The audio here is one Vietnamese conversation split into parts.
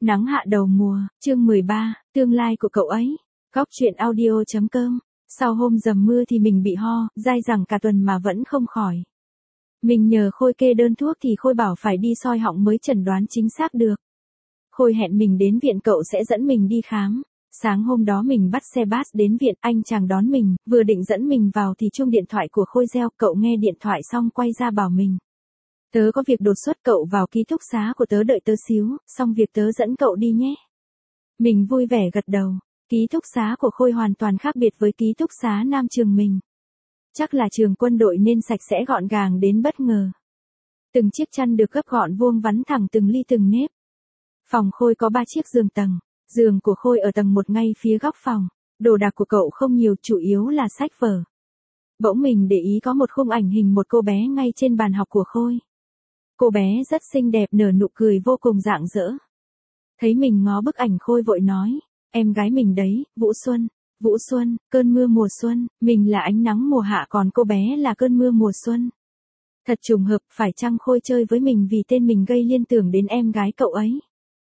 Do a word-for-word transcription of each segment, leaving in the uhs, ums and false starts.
Nắng hạ đầu mùa, chương mười ba, tương lai của cậu ấy. Góc truyện audio chấm com. Sau hôm dầm mưa thì mình bị ho, dai dẳng cả tuần mà vẫn không khỏi. Mình nhờ Khôi kê đơn thuốc thì Khôi bảo phải đi soi họng mới chẩn đoán chính xác được. Khôi hẹn mình đến viện, cậu sẽ dẫn mình đi khám. Sáng hôm đó mình bắt xe bus đến viện, anh chàng đón mình, vừa định dẫn mình vào thì chuông điện thoại của Khôi reo, cậu nghe điện thoại xong quay ra bảo mình. Tớ có việc đột xuất, cậu vào ký túc xá của tớ đợi tớ xíu, xong việc tớ dẫn cậu đi nhé. Mình vui vẻ gật đầu. Ký túc xá của Khôi hoàn toàn khác biệt với ký túc xá nam trường mình. Chắc là trường quân đội nên sạch sẽ gọn gàng đến bất ngờ. Từng chiếc chăn được gấp gọn vuông vắn thẳng từng ly từng nếp. Phòng Khôi có ba chiếc giường tầng. Giường của Khôi ở tầng một ngay phía góc phòng. Đồ đạc của cậu không nhiều, chủ yếu là sách vở. Bỗng mình để ý có một khung ảnh hình một cô bé ngay trên bàn học của Khôi. Cô bé rất xinh đẹp, nở nụ cười vô cùng rạng rỡ. Thấy mình ngó bức ảnh, Khôi vội nói, em gái mình đấy, Vũ Xuân. Vũ Xuân, cơn mưa mùa xuân, mình là ánh nắng mùa hạ còn cô bé là cơn mưa mùa xuân. Thật trùng hợp, phải chăng Khôi chơi với mình vì tên mình gây liên tưởng đến em gái cậu ấy.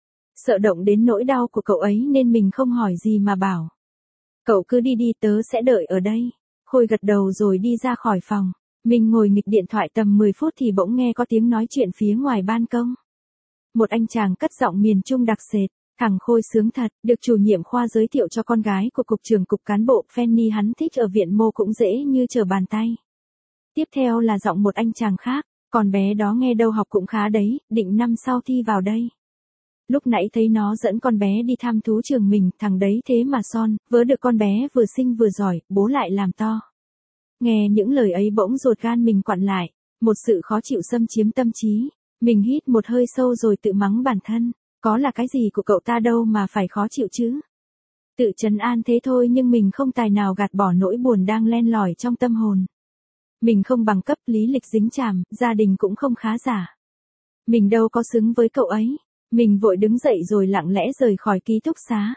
Sợ động đến nỗi đau của cậu ấy nên mình không hỏi gì mà bảo. Cậu cứ đi đi, tớ sẽ đợi ở đây. Khôi gật đầu rồi đi ra khỏi phòng. Mình ngồi nghịch điện thoại tầm mười phút thì bỗng nghe có tiếng nói chuyện phía ngoài ban công. Một anh chàng cất giọng miền Trung đặc sệt. Thằng Khôi sướng thật, được chủ nhiệm khoa giới thiệu cho con gái của cục trưởng cục cán bộ Fanny hắn thích ở viện mô cũng dễ như trở bàn tay. Tiếp theo là giọng một anh chàng khác, con bé đó nghe đâu học cũng khá đấy, định năm sau thi vào đây. Lúc nãy thấy nó dẫn con bé đi thăm thú trường mình, thằng đấy thế mà son, vớ được con bé vừa xinh vừa giỏi, bố lại làm to. Nghe những lời ấy bỗng ruột gan mình quặn lại, một sự khó chịu xâm chiếm tâm trí. Mình hít một hơi sâu rồi tự mắng bản thân, có là cái gì của cậu ta đâu mà phải khó chịu chứ. Tự trấn an thế thôi nhưng mình không tài nào gạt bỏ nỗi buồn đang len lỏi trong tâm hồn. Mình không bằng cấp, lý lịch dính chàm, gia đình cũng không khá giả. Mình đâu có xứng với cậu ấy. Mình vội đứng dậy rồi lặng lẽ rời khỏi ký túc xá.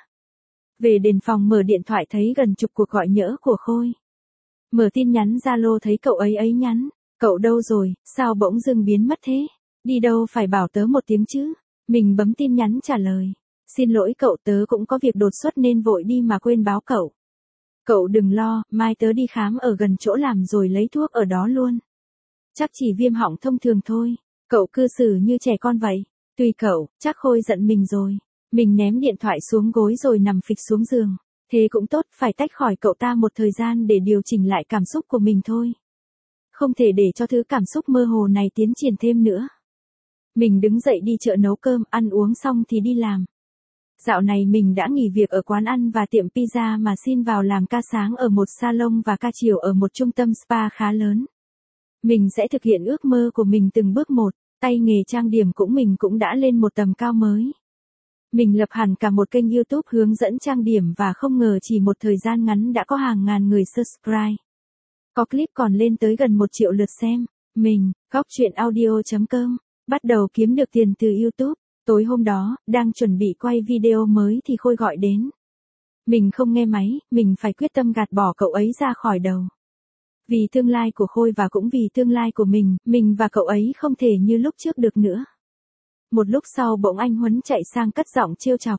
Về đến phòng mở điện thoại thấy gần chục cuộc gọi nhỡ của Khôi. Mở tin nhắn Zalo thấy cậu ấy ấy nhắn, cậu đâu rồi, sao bỗng dưng biến mất thế? Đi đâu phải bảo tớ một tiếng chứ? Mình bấm tin nhắn trả lời. Xin lỗi cậu, tớ cũng có việc đột xuất nên vội đi mà quên báo cậu. Cậu đừng lo, mai tớ đi khám ở gần chỗ làm rồi lấy thuốc ở đó luôn. Chắc chỉ viêm họng thông thường thôi, cậu cư xử như trẻ con vậy. Tùy cậu, chắc Khôi giận mình rồi. Mình ném điện thoại xuống gối rồi nằm phịch xuống giường. Thế cũng tốt, phải tách khỏi cậu ta một thời gian để điều chỉnh lại cảm xúc của mình thôi. Không thể để cho thứ cảm xúc mơ hồ này tiến triển thêm nữa. Mình đứng dậy đi chợ nấu cơm, ăn uống xong thì đi làm. Dạo này mình đã nghỉ việc ở quán ăn và tiệm pizza mà xin vào làm ca sáng ở một salon và ca chiều ở một trung tâm spa khá lớn. Mình sẽ thực hiện ước mơ của mình từng bước một. Tay nghề trang điểm cũng mình cũng đã lên một tầm cao mới. Mình lập hẳn cả một kênh YouTube hướng dẫn trang điểm và không ngờ chỉ một thời gian ngắn đã có hàng ngàn người subscribe. Có clip còn lên tới gần một triệu lượt xem. Mình, góc truyện audio chấm com, bắt đầu kiếm được tiền từ YouTube. Tối hôm đó, đang chuẩn bị quay video mới thì Khôi gọi đến. Mình không nghe máy, mình phải quyết tâm gạt bỏ cậu ấy ra khỏi đầu. Vì tương lai của Khôi và cũng vì tương lai của mình, mình và cậu ấy không thể như lúc trước được nữa. Một lúc sau bỗng anh Huấn chạy sang cất giọng trêu chọc.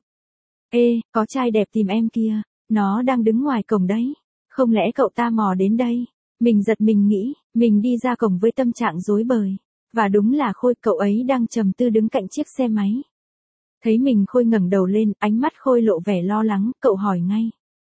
Ê, có trai đẹp tìm em kia, nó đang đứng ngoài cổng đấy. Không lẽ cậu ta mò đến đây? Mình giật mình nghĩ, mình đi ra cổng với tâm trạng rối bời. Và đúng là Khôi, cậu ấy đang trầm tư đứng cạnh chiếc xe máy. Thấy mình, Khôi ngẩng đầu lên, ánh mắt Khôi lộ vẻ lo lắng, cậu hỏi ngay.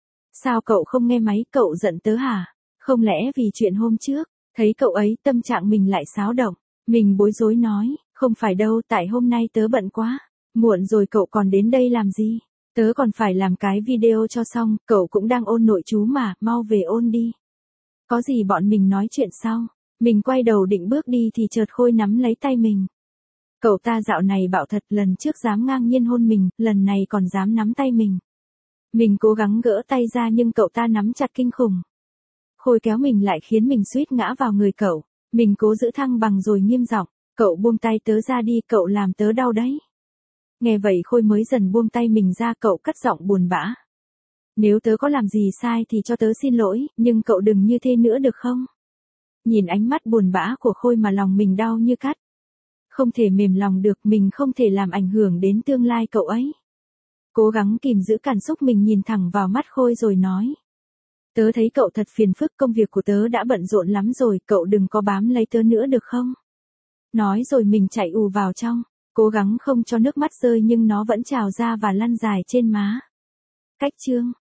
Sao cậu không nghe máy, cậu giận tớ hả? Không lẽ vì chuyện hôm trước, thấy cậu ấy tâm trạng mình lại xáo động. Mình bối rối nói, không phải đâu, tại hôm nay tớ bận quá. Muộn rồi cậu còn đến đây làm gì? Tớ còn phải làm cái video cho xong, cậu cũng đang ôn nội chú mà, mau về ôn đi. Có gì bọn mình nói chuyện sau. Mình quay đầu định bước đi thì chợt Khôi nắm lấy tay mình. Cậu ta dạo này bạo thật, lần trước dám ngang nhiên hôn mình, lần này còn dám nắm tay mình. Mình cố gắng gỡ tay ra nhưng cậu ta nắm chặt kinh khủng. Khôi kéo mình lại khiến mình suýt ngã vào người cậu. Mình cố giữ thăng bằng rồi nghiêm giọng, cậu buông tay tớ ra đi, cậu làm tớ đau đấy. Nghe vậy Khôi mới dần buông tay mình ra, cậu cất giọng buồn bã. Nếu tớ có làm gì sai thì cho tớ xin lỗi, nhưng cậu đừng như thế nữa được không? Nhìn ánh mắt buồn bã của Khôi mà lòng mình đau như cắt. không thể mềm lòng được, mình không thể làm ảnh hưởng đến tương lai cậu ấy. Cố gắng kìm giữ cảm xúc mình nhìn thẳng vào mắt Khôi rồi nói. Tớ thấy cậu thật phiền phức, công việc của tớ đã bận rộn lắm rồi, cậu đừng có bám lấy tớ nữa được không? Nói rồi mình chạy ù vào trong, cố gắng không cho nước mắt rơi nhưng nó vẫn trào ra và lăn dài trên má. Cách chương